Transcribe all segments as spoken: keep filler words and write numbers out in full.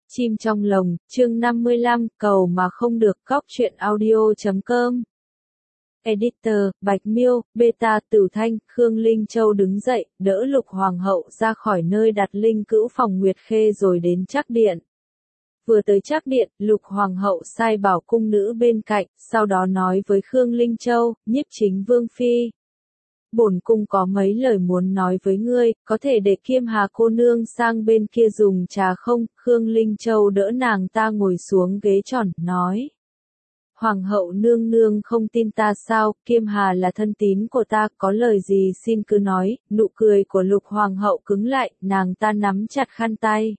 Chim trong lồng, chương năm mươi lăm, cầu mà không được, góc truyện audio chấm com. Editor, Bạch Miêu, Beta, Tử Thanh, Khương Linh Châu đứng dậy, đỡ Lục Hoàng hậu ra khỏi nơi đặt linh cữu phòng Nguyệt Khê rồi đến Trác điện. Vừa tới Trác điện, Lục Hoàng hậu sai bảo cung nữ bên cạnh, sau đó nói với Khương Linh Châu, Nhiếp Chính Vương Phi. Bổn cung có mấy lời muốn nói với ngươi, có thể để Kiêm Hà cô nương sang bên kia dùng trà không? Khương Linh Châu đỡ nàng ta ngồi xuống ghế tròn, nói. Hoàng hậu nương nương không tin ta sao, Kiêm Hà là thân tín của ta, có lời gì xin cứ nói. Nụ cười của Lục Hoàng hậu cứng lại, nàng ta nắm chặt khăn tay.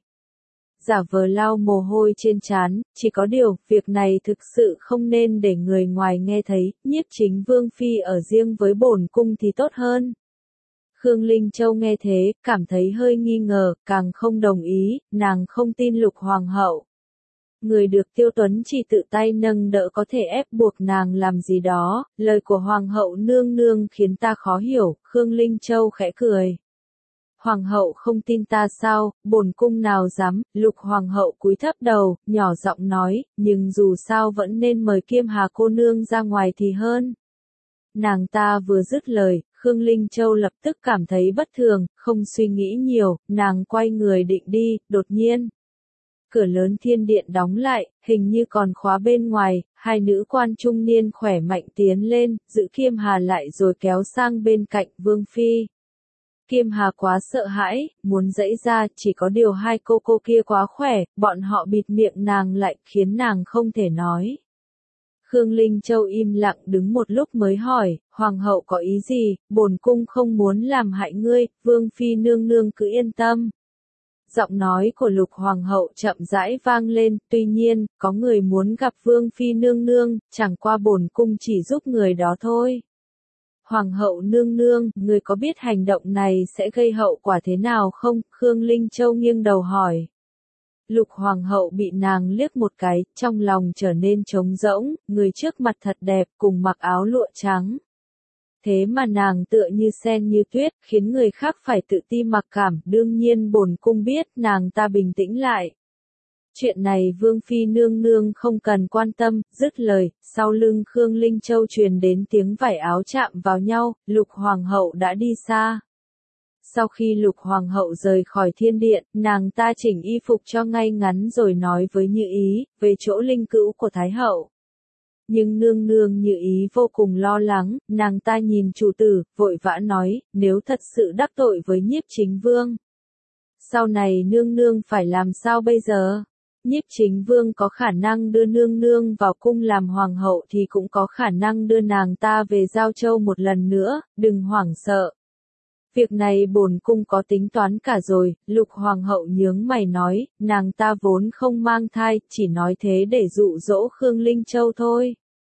Giả vờ lau mồ hôi trên trán, chỉ có điều, việc này thực sự không nên để người ngoài nghe thấy, Nhiếp Chính Vương Phi ở riêng với bổn cung thì tốt hơn. Khương Linh Châu nghe thế, cảm thấy hơi nghi ngờ, càng không đồng ý, nàng không tin Lục Hoàng hậu. Người được Tiêu Tuấn chỉ tự tay nâng đỡ có thể ép buộc nàng làm gì đó, lời của Hoàng hậu nương nương khiến ta khó hiểu, Khương Linh Châu khẽ cười. Hoàng hậu không tin ta sao, bổn cung nào dám, Lục Hoàng hậu cúi thấp đầu, nhỏ giọng nói, nhưng dù sao vẫn nên mời Kiêm Hà cô nương ra ngoài thì hơn. Nàng ta vừa dứt lời, Khương Linh Châu lập tức cảm thấy bất thường, không suy nghĩ nhiều, nàng quay người định đi, đột nhiên. Cửa lớn thiên điện đóng lại, hình như còn khóa bên ngoài, hai nữ quan trung niên khỏe mạnh tiến lên, giữ Kiêm Hà lại rồi kéo sang bên cạnh Vương Phi. Kiêm Hà quá sợ hãi, muốn giãy ra, chỉ có điều hai cô cô kia quá khỏe, bọn họ bịt miệng nàng lại, khiến nàng không thể nói. Khương Linh Châu im lặng đứng một lúc mới hỏi, Hoàng hậu có ý gì, bổn cung không muốn làm hại ngươi, Vương Phi nương nương cứ yên tâm. Giọng nói của Lục Hoàng hậu chậm rãi vang lên, tuy nhiên, có người muốn gặp Vương Phi nương nương, chẳng qua bổn cung chỉ giúp người đó thôi. Hoàng hậu nương nương, người có biết hành động này sẽ gây hậu quả thế nào không? Khương Linh Châu nghiêng đầu hỏi. Lục Hoàng hậu bị nàng liếc một cái, trong lòng trở nên trống rỗng, người trước mặt thật đẹp, cùng mặc áo lụa trắng. Thế mà nàng tựa như sen như tuyết, khiến người khác phải tự ti mặc cảm, đương nhiên bổn cung biết, nàng ta bình tĩnh lại. Chuyện này Vương Phi nương nương không cần quan tâm, dứt lời, sau lưng Khương Linh Châu truyền đến tiếng vải áo chạm vào nhau, Lục Hoàng hậu đã đi xa. Sau khi Lục Hoàng hậu rời khỏi thiên điện, nàng ta chỉnh y phục cho ngay ngắn rồi nói với Như Ý, về chỗ linh cữu của Thái hậu. Nhưng nương nương Như Ý vô cùng lo lắng, nàng ta nhìn chủ tử, vội vã nói, nếu thật sự đắc tội với Nhiếp Chính Vương. Sau này nương nương phải làm sao bây giờ? Nhiếp Chính Vương có khả năng đưa nương nương vào cung làm hoàng hậu thì cũng có khả năng đưa nàng ta về Giao Châu một lần nữa, đừng hoảng sợ. Việc này bổn cung có tính toán cả rồi, Lục Hoàng hậu nhướng mày nói, nàng ta vốn không mang thai, chỉ nói thế để dụ dỗ Khương Linh Châu thôi.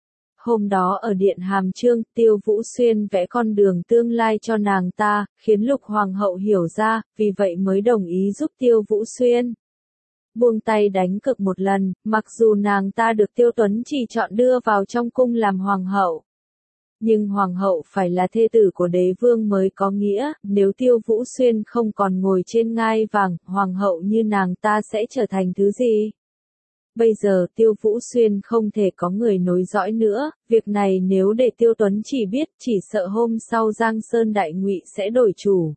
Hôm đó ở Điện Hàm Chương, Tiêu Vũ Xuyên vẽ con đường tương lai cho nàng ta, khiến Lục Hoàng hậu hiểu ra, vì vậy mới đồng ý giúp Tiêu Vũ Xuyên. Buông tay đánh cược một lần, mặc dù nàng ta được Tiêu Tuấn chỉ chọn đưa vào trong cung làm hoàng hậu. Nhưng hoàng hậu phải là thê tử của đế vương mới có nghĩa, nếu Tiêu Vũ Xuyên không còn ngồi trên ngai vàng, hoàng hậu như nàng ta sẽ trở thành thứ gì? Bây giờ Tiêu Vũ Xuyên không thể có người nối dõi nữa, việc này nếu để Tiêu Tuấn chỉ biết, chỉ sợ hôm sau Giang Sơn Đại Ngụy sẽ đổi chủ.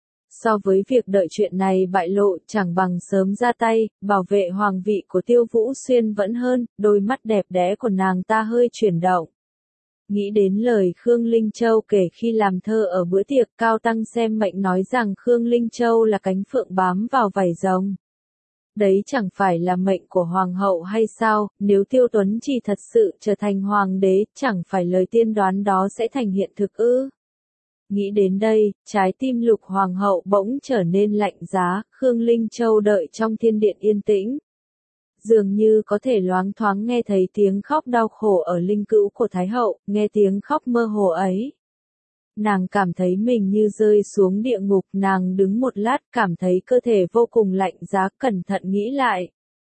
So với việc đợi chuyện này bại lộ, chẳng bằng sớm ra tay, bảo vệ hoàng vị của Tiêu Vũ Xuyên vẫn hơn, đôi mắt đẹp đẽ của nàng ta hơi chuyển động. Nghĩ đến lời Khương Linh Châu kể khi làm thơ ở bữa tiệc, Cao Tăng xem mệnh nói rằng Khương Linh Châu là cánh phượng bám vào vảy rồng. Đấy chẳng phải là mệnh của hoàng hậu hay sao, nếu Tiêu Tuấn chỉ thật sự trở thành hoàng đế, chẳng phải lời tiên đoán đó sẽ thành hiện thực ư? Nghĩ đến đây, trái tim Lục Hoàng hậu bỗng trở nên lạnh giá, Khương Linh Châu đợi trong thiên điện yên tĩnh. Dường như có thể loáng thoáng nghe thấy tiếng khóc đau khổ ở linh cữu của Thái hậu, nghe tiếng khóc mơ hồ ấy. Nàng cảm thấy mình như rơi xuống địa ngục, nàng đứng một lát cảm thấy cơ thể vô cùng lạnh giá, cẩn thận nghĩ lại.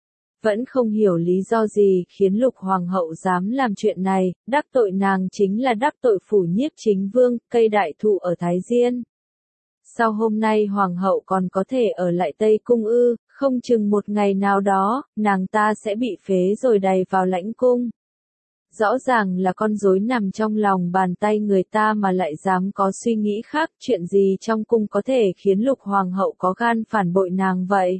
Vẫn không hiểu lý do gì khiến Lục Hoàng hậu dám làm chuyện này, đắc tội nàng chính là đắc tội phủ Nhiếp Chính Vương, cây đại thụ ở Thái Diên. sao hôm nay hoàng hậu còn có thể ở lại Tây Cung ư, không chừng một ngày nào đó, nàng ta sẽ bị phế rồi đày vào lãnh cung. Rõ ràng là con rối nằm trong lòng bàn tay người ta mà lại dám có suy nghĩ khác, chuyện gì trong cung có thể khiến Lục hoàng hậu có gan phản bội nàng vậy?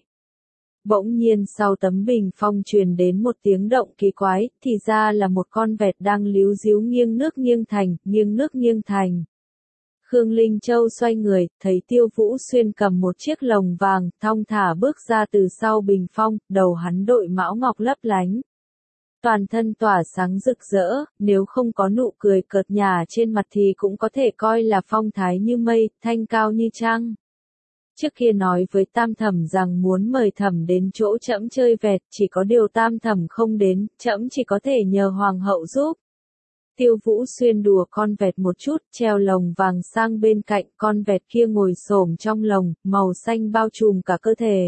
Bỗng nhiên sau tấm bình phong truyền đến một tiếng động kỳ quái, thì ra là một con vẹt đang líu díu nghiêng nước nghiêng thành, nghiêng nước nghiêng thành. Khương Linh Châu xoay người, thấy Tiêu Vũ Xuyên cầm một chiếc lồng vàng, thong thả bước ra từ sau bình phong, đầu hắn đội mão ngọc lấp lánh. Toàn thân tỏa sáng rực rỡ, nếu không có nụ cười cợt nhả trên mặt thì cũng có thể coi là phong thái như mây, thanh cao như trăng. Trước kia nói với Tam Thẩm rằng muốn mời Thẩm đến chỗ trẫm chơi vẹt, chỉ có điều Tam Thẩm không đến, trẫm chỉ có thể nhờ Hoàng hậu giúp. Tiêu Vũ Xuyên đùa con vẹt một chút, treo lồng vàng sang bên cạnh, con vẹt kia ngồi xổm trong lồng, màu xanh bao trùm cả cơ thể.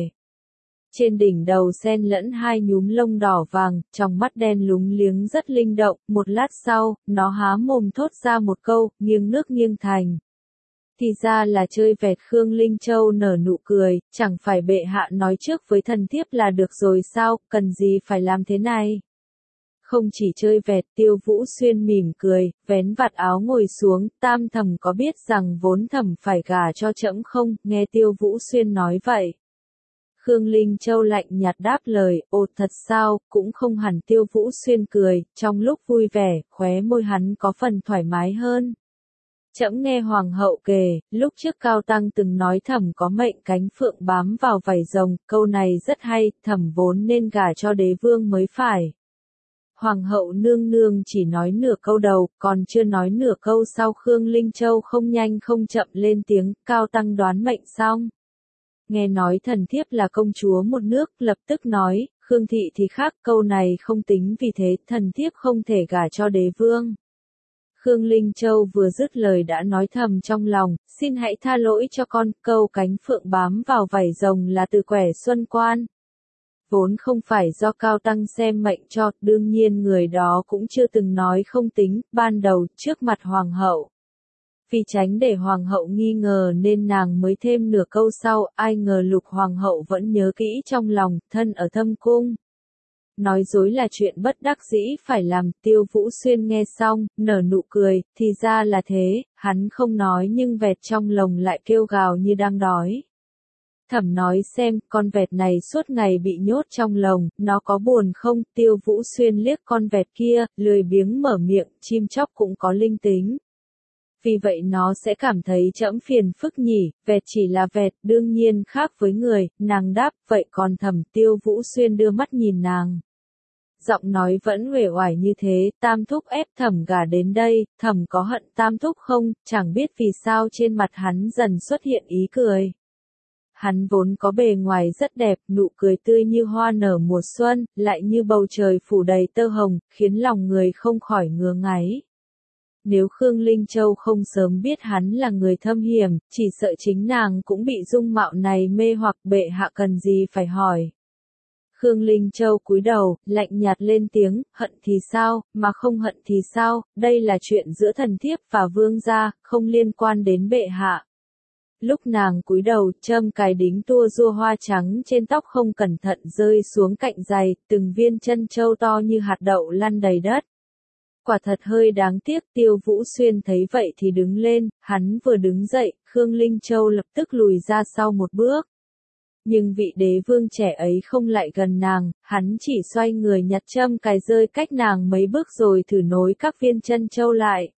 Trên đỉnh đầu xen lẫn hai nhúm lông đỏ vàng, trong mắt đen lúng liếng rất linh động, một lát sau, nó há mồm thốt ra một câu, nghiêng nước nghiêng thành. Thì ra là chơi vẹt. Khương Linh Châu nở nụ cười, chẳng phải bệ hạ nói trước với thần thiếp là được rồi sao, cần gì phải làm thế này. Không chỉ chơi vẹt, Tiêu Vũ Xuyên mỉm cười, vén vạt áo ngồi xuống, Tam Thẩm có biết rằng vốn Thẩm phải gả cho trẫm không, nghe Tiêu Vũ Xuyên nói vậy. Khương Linh Châu lạnh nhạt đáp lời, ồ thật sao, cũng không hẳn. Tiêu Vũ Xuyên cười, trong lúc vui vẻ, khóe môi hắn có phần thoải mái hơn. Trẫm nghe Hoàng hậu kể, lúc trước Cao Tăng từng nói Thẩm có mệnh cánh phượng bám vào vảy rồng, câu này rất hay, Thẩm vốn nên gả cho đế vương mới phải. Hoàng hậu nương nương chỉ nói nửa câu đầu, còn chưa nói nửa câu sau. Khương Linh Châu không nhanh không chậm lên tiếng, Cao Tăng đoán mệnh xong. Nghe nói thần thiếp là công chúa một nước, lập tức nói, Khương thị thì khác, câu này không tính, vì thế thần thiếp không thể gả cho đế vương. Khương Linh Châu vừa dứt lời đã nói thầm trong lòng, xin hãy tha lỗi cho con, câu cánh phượng bám vào vảy rồng là từ quẻ xuân quan. Vốn không phải do Cao Tăng xem mệnh cho, đương nhiên người đó cũng chưa từng nói không tính, ban đầu, trước mặt Hoàng hậu. Vì tránh để Hoàng hậu nghi ngờ nên nàng mới thêm nửa câu sau, ai ngờ Lục Hoàng hậu vẫn nhớ kỹ trong lòng, thân ở thâm cung. Nói dối là chuyện bất đắc dĩ phải làm. Tiêu Vũ Xuyên nghe xong, nở nụ cười, thì ra là thế, hắn không nói nhưng vẹt trong lồng lại kêu gào như đang đói. Thẩm nói xem, con vẹt này suốt ngày bị nhốt trong lồng, nó có buồn không? Tiêu Vũ Xuyên liếc con vẹt kia, lười biếng mở miệng, chim chóc cũng có linh tính. Vì vậy nó sẽ cảm thấy trẫm phiền phức nhỉ, vẹt chỉ là vẹt, đương nhiên khác với người, nàng đáp, vậy còn Thẩm. Tiêu Vũ Xuyên đưa mắt nhìn nàng. Giọng nói vẫn uể oải như thế, Tam thúc ép Thẩm gả đến đây, Thẩm có hận Tam thúc không? Chẳng biết vì sao trên mặt hắn dần xuất hiện ý cười. Hắn vốn có bề ngoài rất đẹp, nụ cười tươi như hoa nở mùa xuân, lại như bầu trời phủ đầy tơ hồng, khiến lòng người không khỏi ngứa ngáy. Nếu Khương Linh Châu không sớm biết hắn là người thâm hiểm, chỉ sợ chính nàng cũng bị dung mạo này mê hoặc. Bệ hạ cần gì phải hỏi. Khương Linh Châu cúi đầu, lạnh nhạt lên tiếng, hận thì sao, mà không hận thì sao, đây là chuyện giữa thần thiếp và vương gia, không liên quan đến bệ hạ. Lúc nàng cúi đầu, châm cài đính tua rua hoa trắng trên tóc không cẩn thận rơi xuống cạnh giày, từng viên chân châu to như hạt đậu lăn đầy đất. Quả thật hơi đáng tiếc. Tiêu Vũ Xuyên thấy vậy thì đứng lên, hắn vừa đứng dậy, Khương Linh Châu lập tức lùi ra sau một bước. Nhưng vị đế vương trẻ ấy không lại gần nàng, hắn chỉ xoay người nhặt châm cài rơi cách nàng mấy bước rồi thử nối các viên chân châu lại.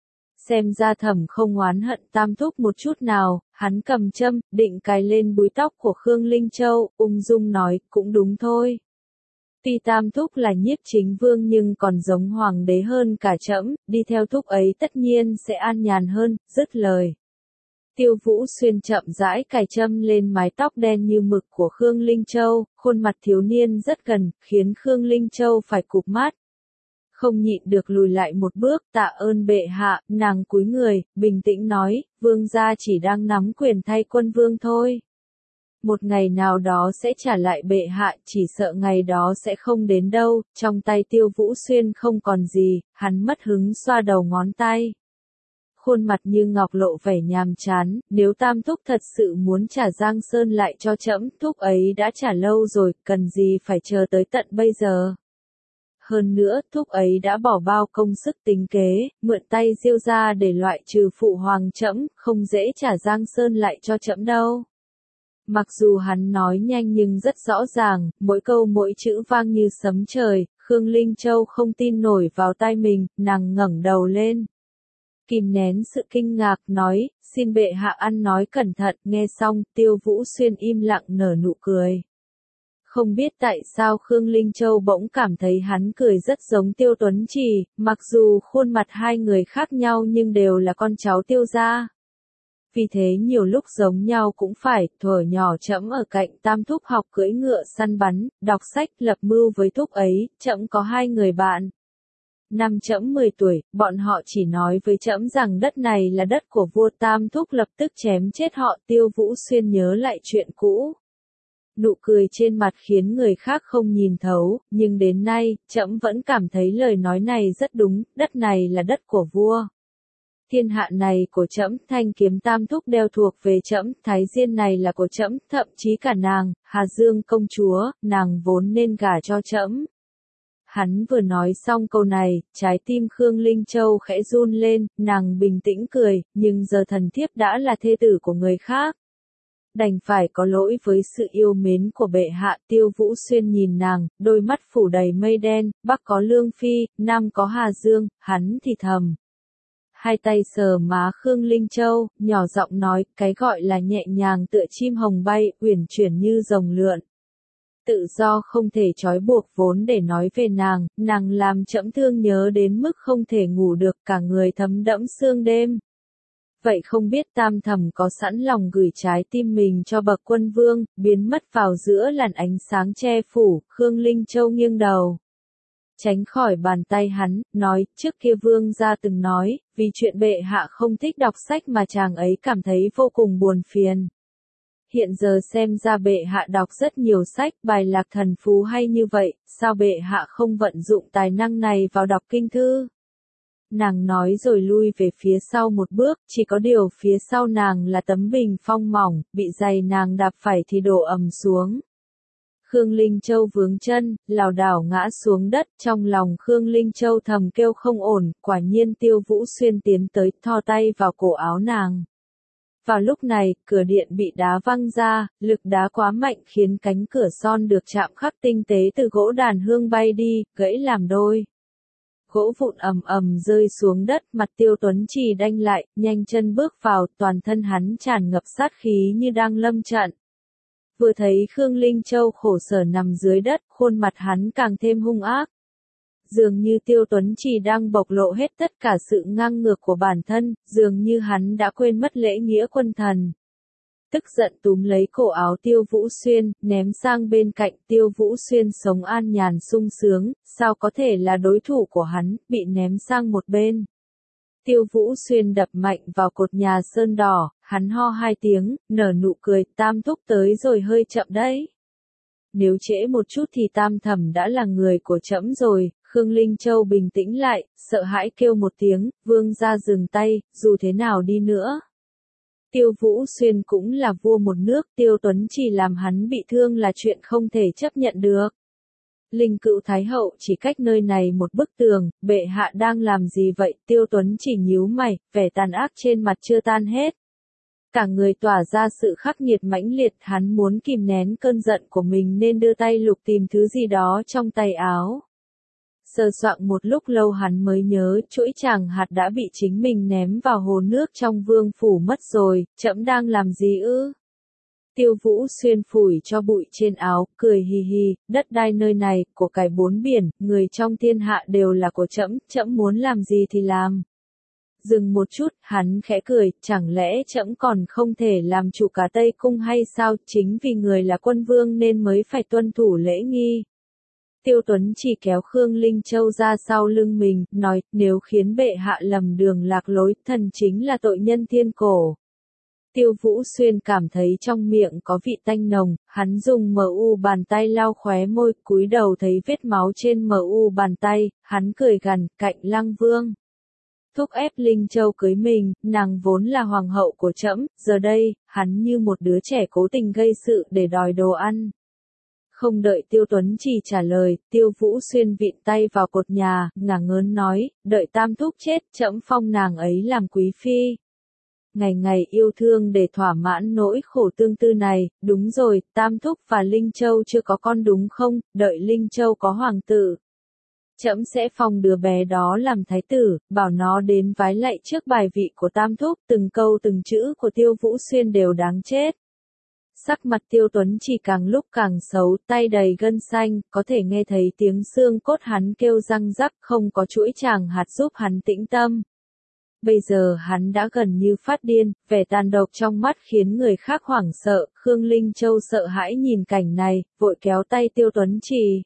Xem ra Thẩm không oán hận Tam thúc một chút nào, hắn cầm châm, định cài lên búi tóc của Khương Linh Châu, ung dung nói, cũng đúng thôi. Tuy Tam thúc là nhiếp chính vương nhưng còn giống hoàng đế hơn cả trẫm, đi theo thúc ấy tất nhiên sẽ an nhàn hơn. Dứt lời. Tiêu Vũ Xuyên chậm rãi cài châm lên mái tóc đen như mực của Khương Linh Châu, khuôn mặt thiếu niên rất gần, khiến Khương Linh Châu phải cụp mắt. Không nhịn được lùi lại một bước, tạ ơn bệ hạ. Nàng cúi người, bình tĩnh nói, vương gia chỉ đang nắm quyền thay quân vương thôi. Một ngày nào đó sẽ trả lại bệ hạ, chỉ sợ ngày đó sẽ không đến đâu. Trong tay Tiêu Vũ Xuyên không còn gì, hắn mất hứng xoa đầu ngón tay. khuôn mặt như ngọc lộ vẻ nhàm chán, nếu Tam Thúc thật sự muốn trả Giang Sơn lại cho trẫm, Thúc ấy đã trả lâu rồi, cần gì phải chờ tới tận bây giờ. Hơn nữa, Thúc ấy đã bỏ bao công sức tính kế, mượn tay Diêu ra để loại trừ phụ hoàng trẫm, không dễ trả Giang Sơn lại cho trẫm đâu. Mặc dù hắn nói nhanh nhưng rất rõ ràng, mỗi câu mỗi chữ vang như sấm trời, Khương Linh Châu không tin nổi vào tai mình, nàng ngẩng đầu lên. Kìm nén sự kinh ngạc nói, xin bệ hạ ăn nói cẩn thận, nghe xong, Tiêu Vũ Xuyên im lặng nở nụ cười. Không biết tại sao Khương Linh Châu bỗng cảm thấy hắn cười rất giống Tiêu Tuấn Trì, mặc dù khuôn mặt hai người khác nhau nhưng đều là con cháu Tiêu gia. Vì thế nhiều lúc giống nhau cũng phải, thuở nhỏ trẫm ở cạnh Tam Thúc học cưỡi ngựa săn bắn, đọc sách, lập mưu với Thúc ấy, trẫm có hai người bạn. Năm trẫm mười tuổi, bọn họ chỉ nói với trẫm rằng đất này là đất của vua, Tam Thúc lập tức chém chết họ. Tiêu Vũ Xuyên nhớ lại chuyện cũ. Nụ cười trên mặt khiến người khác không nhìn thấu, nhưng đến nay, trẫm vẫn cảm thấy lời nói này rất đúng, đất này là đất của vua. Thiên hạ này của trẫm, thanh kiếm Tam Thúc đeo thuộc về trẫm, thái diên này là của trẫm, thậm chí cả nàng, Hà Dương công chúa, nàng vốn nên gả cho trẫm. Hắn vừa nói xong câu này, trái tim Khương Linh Châu khẽ run lên, nàng bình tĩnh cười, nhưng giờ thần thiếp đã là thê tử của người khác. Đành phải có lỗi với sự yêu mến của bệ hạ. Tiêu Vũ Xuyên nhìn nàng, đôi mắt phủ đầy mây đen, bắc có Lương Phi, nam có Hà Dương, hắn thì thầm. Hai tay sờ má Khương Linh Châu, nhỏ giọng nói, cái gọi là nhẹ nhàng tựa chim hồng bay, uyển chuyển như rồng lượn. Tự do không thể trói buộc, vốn để nói về nàng, nàng làm trẫm thương nhớ đến mức không thể ngủ được, cả người thấm đẫm sương đêm. Vậy không biết Tam Thẩm có sẵn lòng gửi trái tim mình cho bậc quân vương, biến mất vào giữa làn ánh sáng che phủ. Khương Linh Châu nghiêng đầu, tránh khỏi bàn tay hắn, nói, trước kia vương gia từng nói, vì chuyện bệ hạ không thích đọc sách mà chàng ấy cảm thấy vô cùng buồn phiền. Hiện giờ xem ra bệ hạ đọc rất nhiều sách, bài lạc thần phú hay như vậy, sao bệ hạ không vận dụng tài năng này vào đọc kinh thư? Nàng nói rồi lui về phía sau một bước, chỉ có điều phía sau nàng là tấm bình phong mỏng, bị giày nàng đạp phải thì đổ ầm xuống. Khương Linh Châu vướng chân, lảo đảo ngã xuống đất, trong lòng Khương Linh Châu thầm kêu không ổn, quả nhiên Tiêu Vũ Xuyên tiến tới, thò tay vào cổ áo nàng. Vào lúc này, cửa điện bị đá văng ra, lực đá quá mạnh khiến cánh cửa son được chạm khắc tinh tế từ gỗ đàn hương bay đi, gãy làm đôi. Gỗ vụn ầm ầm rơi xuống đất, mặt Tiêu Tuấn Trì đanh lại, nhanh chân bước vào, toàn thân hắn tràn ngập sát khí như đang lâm trận. Vừa thấy Khương Linh Châu khổ sở nằm dưới đất, khuôn mặt hắn càng thêm hung ác. Dường như Tiêu Tuấn Trì đang bộc lộ hết tất cả sự ngang ngược của bản thân, dường như hắn đã quên mất lễ nghĩa quân thần. Tức giận túm lấy cổ áo Tiêu Vũ Xuyên, ném sang bên cạnh. Tiêu Vũ Xuyên sống an nhàn sung sướng, sao có thể là đối thủ của hắn, bị ném sang một bên. Tiêu Vũ Xuyên đập mạnh vào cột nhà sơn đỏ, hắn ho hai tiếng, nở nụ cười, Tam Thúc tới rồi, hơi chậm đấy. Nếu trễ một chút thì Tam Thẩm đã là người của trẫm rồi. Khương Linh Châu bình tĩnh lại, sợ hãi kêu một tiếng, vương gia dừng tay, dù thế nào đi nữa. Tiêu Vũ Xuyên cũng là vua một nước, Tiêu Tuấn Trì làm hắn bị thương là chuyện không thể chấp nhận được. Linh Cữu Thái Hậu chỉ cách nơi này một bức tường, bệ hạ đang làm gì vậy? Tiêu Tuấn Trì nhíu mày, vẻ tàn ác trên mặt chưa tan hết. Cả người tỏa ra sự khắc nghiệt mãnh liệt, hắn muốn kìm nén cơn giận của mình nên đưa tay lục tìm thứ gì đó trong tay áo. Sờ soạng một lúc lâu hắn mới nhớ, chuỗi tràng hạt đã bị chính mình ném vào hồ nước trong vương phủ mất rồi, trẫm đang làm gì ư? Tiêu Vũ Xuyên phủi cho bụi trên áo, cười hì hì, đất đai nơi này, của cải bốn biển, người trong thiên hạ đều là của trẫm, trẫm muốn làm gì thì làm. Dừng một chút, hắn khẽ cười, chẳng lẽ trẫm còn không thể làm chủ cả Tây Cung hay sao? Chính vì người là quân vương nên mới phải tuân thủ lễ nghi. Tiêu Tuấn chỉ kéo Khương Linh Châu ra sau lưng mình, nói, nếu khiến bệ hạ lầm đường lạc lối, thần chính là tội nhân thiên cổ. Tiêu Vũ Xuyên cảm thấy trong miệng có vị tanh nồng, hắn dùng mờ u bàn tay lau khóe môi, cúi đầu thấy vết máu trên mờ u bàn tay, hắn cười gằn, cạnh Lăng Vương. thúc ép Linh Châu cưới mình, nàng vốn là hoàng hậu của trẫm, giờ đây, hắn như một đứa trẻ cố tình gây sự để đòi đồ ăn. Không đợi Tiêu Tuấn Chỉ trả lời, Tiêu Vũ Xuyên vịn tay vào cột nhà, ngả ngớn nói, đợi tam thúc chết, trẫm phong nàng ấy làm quý phi. Ngày ngày yêu thương để thỏa mãn nỗi khổ tương tư này, đúng rồi, tam thúc và Linh Châu chưa có con đúng không, đợi Linh Châu có hoàng tử. Trẫm sẽ phong đứa bé đó làm thái tử, bảo nó đến vái lạy trước bài vị của tam thúc, từng câu từng chữ của Tiêu Vũ Xuyên đều đáng chết. Sắc mặt Tiêu Tuấn Chỉ càng lúc càng xấu, tay đầy gân xanh, có thể nghe thấy tiếng xương cốt hắn kêu răng rắc, không có chuỗi chàng hạt giúp hắn tĩnh tâm. Bây giờ hắn đã gần như phát điên, vẻ tàn độc trong mắt khiến người khác hoảng sợ, Khương Linh Châu sợ hãi nhìn cảnh này, vội kéo tay Tiêu Tuấn Chỉ.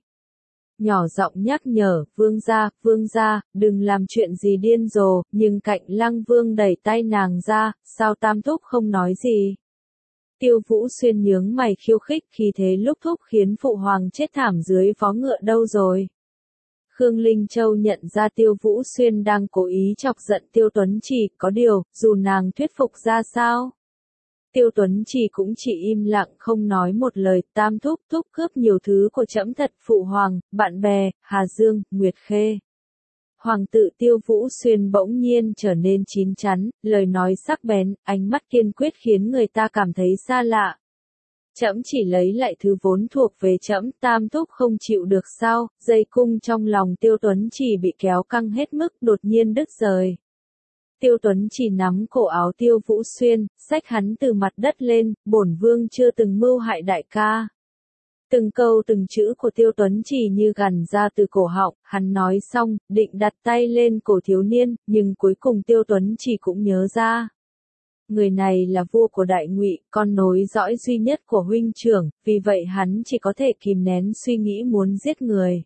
Nhỏ giọng nhắc nhở, vương gia, vương gia, đừng làm chuyện gì điên rồ, nhưng Cạnh Lăng Vương đẩy tay nàng ra, sao tam thúc không nói gì. Tiêu Vũ Xuyên nhướng mày khiêu khích, khi thế lúc thúc khiến phụ hoàng chết thảm dưới vó ngựa đâu rồi. Khương Linh Châu nhận ra Tiêu Vũ Xuyên đang cố ý chọc giận Tiêu Tuấn Chỉ, có điều, dù nàng thuyết phục ra sao. Tiêu Tuấn Chỉ cũng chỉ im lặng không nói một lời, tam thúc thúc cướp nhiều thứ của trẫm thật, phụ hoàng, bạn bè, Hà Dương, Nguyệt Khê. Hoàng tử Tiêu Vũ Xuyên bỗng nhiên trở nên chín chắn, lời nói sắc bén, ánh mắt kiên quyết khiến người ta cảm thấy xa lạ. Trẫm chỉ lấy lại thứ vốn thuộc về trẫm, tam thúc không chịu được sao, dây cung trong lòng Tiêu Tuấn Chỉ bị kéo căng hết mức, đột nhiên đứt rời. Tiêu Tuấn Chỉ nắm cổ áo Tiêu Vũ Xuyên, xách hắn từ mặt đất lên, bổn vương chưa từng mưu hại đại ca. Từng câu từng chữ của Tiêu Tuấn Chỉ như gằn ra từ cổ họng, hắn nói xong, định đặt tay lên cổ thiếu niên, nhưng cuối cùng Tiêu Tuấn Chỉ cũng nhớ ra. Người này là vua của Đại Ngụy, con nối dõi duy nhất của huynh trưởng, vì vậy hắn chỉ có thể kìm nén suy nghĩ muốn giết người.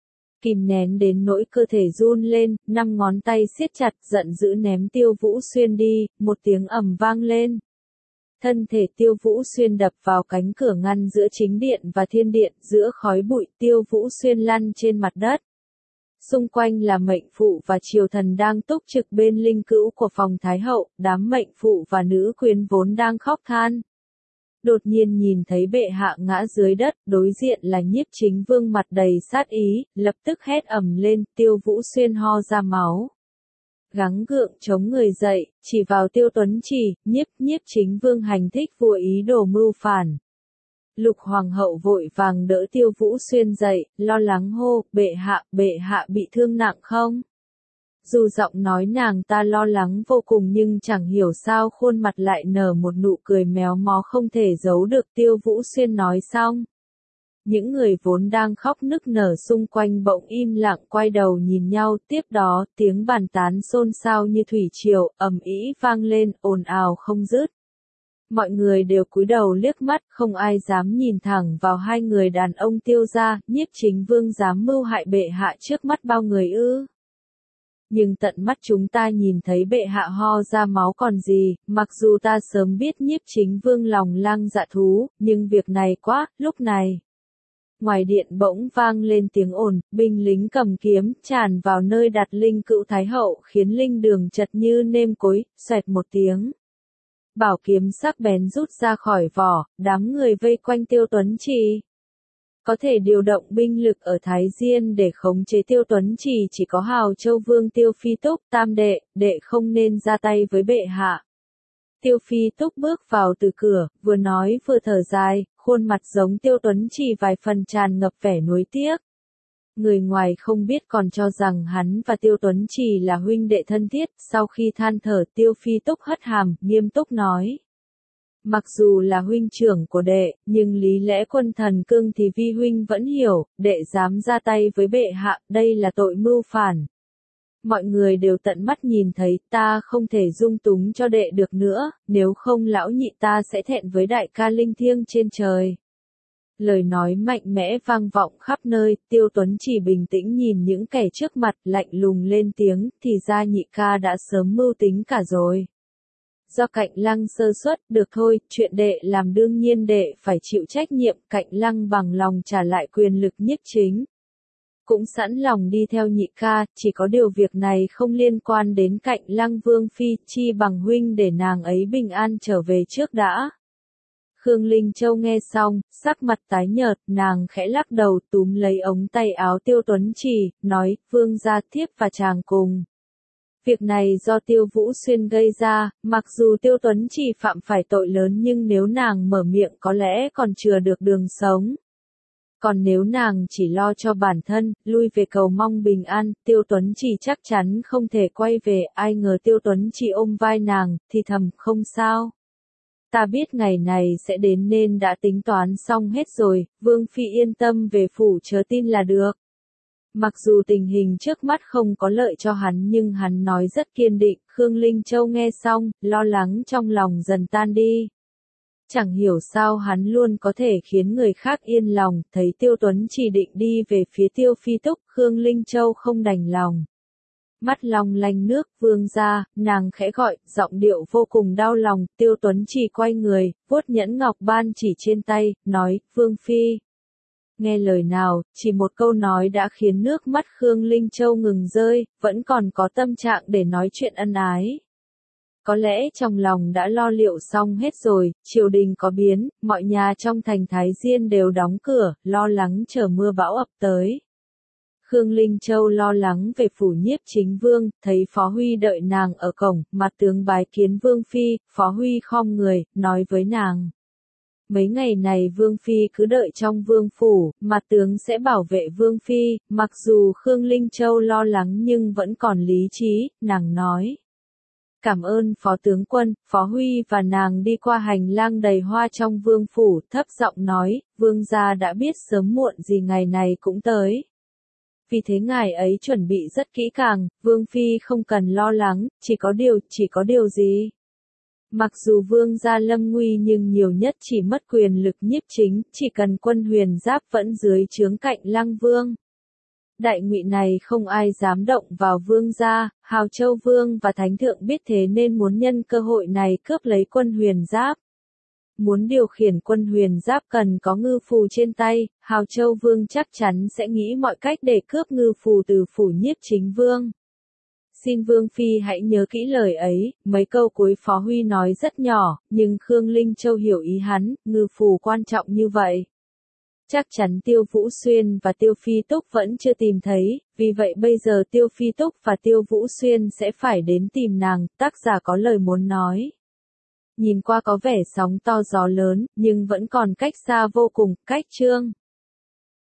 Kìm nén đến nỗi cơ thể run lên, năm ngón tay siết chặt, giận dữ ném Tiêu Vũ Xuyên đi, một tiếng ầm vang lên. Thân thể Tiêu Vũ Xuyên đập vào cánh cửa ngăn giữa chính điện và thiên điện, giữa khói bụi Tiêu Vũ Xuyên lăn trên mặt đất. Xung quanh là mệnh phụ và triều thần đang túc trực bên linh cữu của phòng Thái Hậu, đám mệnh phụ và nữ quyến vốn đang khóc than. Đột nhiên nhìn thấy bệ hạ ngã dưới đất, đối diện là Nhiếp Chính Vương mặt đầy sát ý, lập tức hét ầm lên, Tiêu Vũ Xuyên ho ra máu. Gắng gượng chống người dậy, chỉ vào Tiêu Tuấn Chỉ, nhiếp nhiếp Chính Vương hành thích vua ý đồ mưu phản. Lục Hoàng hậu vội vàng đỡ Tiêu Vũ Xuyên dậy, lo lắng hô, bệ hạ, bệ hạ bị thương nặng không? Dù giọng nói nàng ta lo lắng vô cùng nhưng chẳng hiểu sao khuôn mặt lại nở một nụ cười méo mó không thể giấu được. Tiêu Vũ Xuyên nói xong. Những người vốn đang khóc nức nở xung quanh bỗng im lặng quay đầu nhìn nhau, tiếp đó tiếng bàn tán xôn xao như thủy triều, ầm ĩ vang lên, ồn ào không dứt. Mọi người đều cúi đầu liếc mắt, không ai dám nhìn thẳng vào hai người đàn ông Tiêu gia. Nhiếp Chính Vương dám mưu hại bệ hạ trước mắt bao người ư? Nhưng tận mắt chúng ta nhìn thấy bệ hạ ho ra máu còn gì, mặc dù ta sớm biết Nhiếp Chính Vương lòng lang dạ thú, nhưng việc này quá, lúc này. Ngoài điện bỗng vang lên tiếng ồn, binh lính cầm kiếm, tràn vào nơi đặt linh cữu Thái Hậu, khiến linh đường chật như nêm cối, xoẹt một tiếng. Bảo kiếm sắc bén rút ra khỏi vỏ, đám người vây quanh Tiêu Tuấn Chỉ. Có thể điều động binh lực ở Thái Diên để khống chế Tiêu Tuấn Chỉ chỉ có Hào Châu Vương Tiêu Phi Túc, tam đệ, đệ không nên ra tay với bệ hạ. Tiêu Phi Túc bước vào từ cửa, vừa nói vừa thở dài, khuôn mặt giống Tiêu Tuấn Chỉ vài phần tràn ngập vẻ nuối tiếc. Người ngoài không biết còn cho rằng hắn và Tiêu Tuấn Chỉ là huynh đệ thân thiết, sau khi than thở Tiêu Phi Túc hất hàm, nghiêm túc nói. Mặc dù là huynh trưởng của đệ, nhưng lý lẽ quân thần cương thì vi huynh vẫn hiểu, đệ dám ra tay với bệ hạ, đây là tội mưu phản. Mọi người đều tận mắt nhìn thấy, ta không thể dung túng cho đệ được nữa, nếu không lão nhị ta sẽ thẹn với đại ca linh thiêng trên trời. Lời nói mạnh mẽ vang vọng khắp nơi, Tiêu Tuấn Chỉ bình tĩnh nhìn những kẻ trước mặt, lạnh lùng lên tiếng, thì ra nhị ca đã sớm mưu tính cả rồi. Do Cạnh Lăng sơ suất, được thôi, chuyện đệ làm đương nhiên đệ phải chịu trách nhiệm, Cạnh Lăng bằng lòng trả lại quyền lực nhiếp chính. cũng sẵn lòng đi theo nhị ca, chỉ có điều việc này không liên quan đến Cạnh Lăng Vương Phi, chi bằng huynh để nàng ấy bình an trở về trước đã. Khương Linh Châu nghe xong, sắc mặt tái nhợt, nàng khẽ lắc đầu túm lấy ống tay áo Tiêu Tuấn Trì, nói, vương gia thiếp và chàng cùng. Việc này do Tiêu Vũ Xuyên gây ra, mặc dù Tiêu Tuấn Trì phạm phải tội lớn nhưng nếu nàng mở miệng có lẽ còn chừa được đường sống. Còn nếu nàng chỉ lo cho bản thân, lui về cầu mong bình an, Tiêu Tuấn Trì chắc chắn không thể quay về, ai ngờ Tiêu Tuấn Trì ôm vai nàng, thì thầm, không sao. Ta biết ngày này sẽ đến nên đã tính toán xong hết rồi, Vương Phi yên tâm về phủ chờ tin là được. Mặc dù tình hình trước mắt không có lợi cho hắn nhưng hắn nói rất kiên định, Khương Linh Châu nghe xong, lo lắng trong lòng dần tan đi. Chẳng hiểu sao hắn luôn có thể khiến người khác yên lòng, thấy Tiêu Tuấn chỉ định đi về phía Tiêu Phi Túc, Khương Linh Châu không đành lòng. Mắt long lanh nước, vương ra, nàng khẽ gọi, giọng điệu vô cùng đau lòng, Tiêu Tuấn chỉ quay người, vuốt nhẫn ngọc ban chỉ trên tay, nói, Vương Phi. Nghe lời nào, chỉ một câu nói đã khiến nước mắt Khương Linh Châu ngừng rơi, vẫn còn có tâm trạng để nói chuyện ân ái. Có lẽ trong lòng đã lo liệu xong hết rồi, triều đình có biến, mọi nhà trong thành Thái Diên đều đóng cửa, lo lắng chờ mưa bão ập tới. Khương Linh Châu lo lắng về phủ Nhiếp Chính Vương, thấy Phó Huy đợi nàng ở cổng, mặt tướng bái kiến Vương Phi, Phó Huy khom người, nói với nàng. Mấy ngày này Vương Phi cứ đợi trong Vương Phủ, mặt tướng sẽ bảo vệ Vương Phi, mặc dù Khương Linh Châu lo lắng nhưng vẫn còn lý trí, nàng nói. Cảm ơn Phó Tướng Quân, Phó Huy và nàng đi qua hành lang đầy hoa trong Vương Phủ, thấp giọng nói, Vương gia đã biết sớm muộn gì ngày này cũng tới. Vì thế ngài ấy chuẩn bị rất kỹ càng, Vương Phi không cần lo lắng, chỉ có điều, chỉ có điều gì? Mặc dù Vương gia lâm nguy nhưng nhiều nhất chỉ mất quyền lực nhiếp chính, chỉ cần quân huyền giáp vẫn dưới trướng Cạnh Lăng Vương. Đại ngụy này không ai dám động vào Vương gia, Hào Châu Vương và Thánh Thượng biết thế nên muốn nhân cơ hội này cướp lấy quân huyền giáp. Muốn điều khiển quân huyền giáp cần có ngư phù trên tay, Hào Châu Vương chắc chắn sẽ nghĩ mọi cách để cướp ngư phù từ phủ Nhiếp Chính Vương. Xin Vương Phi hãy nhớ kỹ lời ấy, mấy câu cuối Phó Huy nói rất nhỏ, nhưng Khương Linh Châu hiểu ý hắn, ngư phù quan trọng như vậy. Chắc chắn Tiêu Vũ Xuyên và Tiêu Phi Túc vẫn chưa tìm thấy, vì vậy bây giờ Tiêu Phi Túc và Tiêu Vũ Xuyên sẽ phải đến tìm nàng, tác giả có lời muốn nói. Nhìn qua có vẻ sóng to gió lớn, nhưng vẫn còn cách xa vô cùng, cách chương.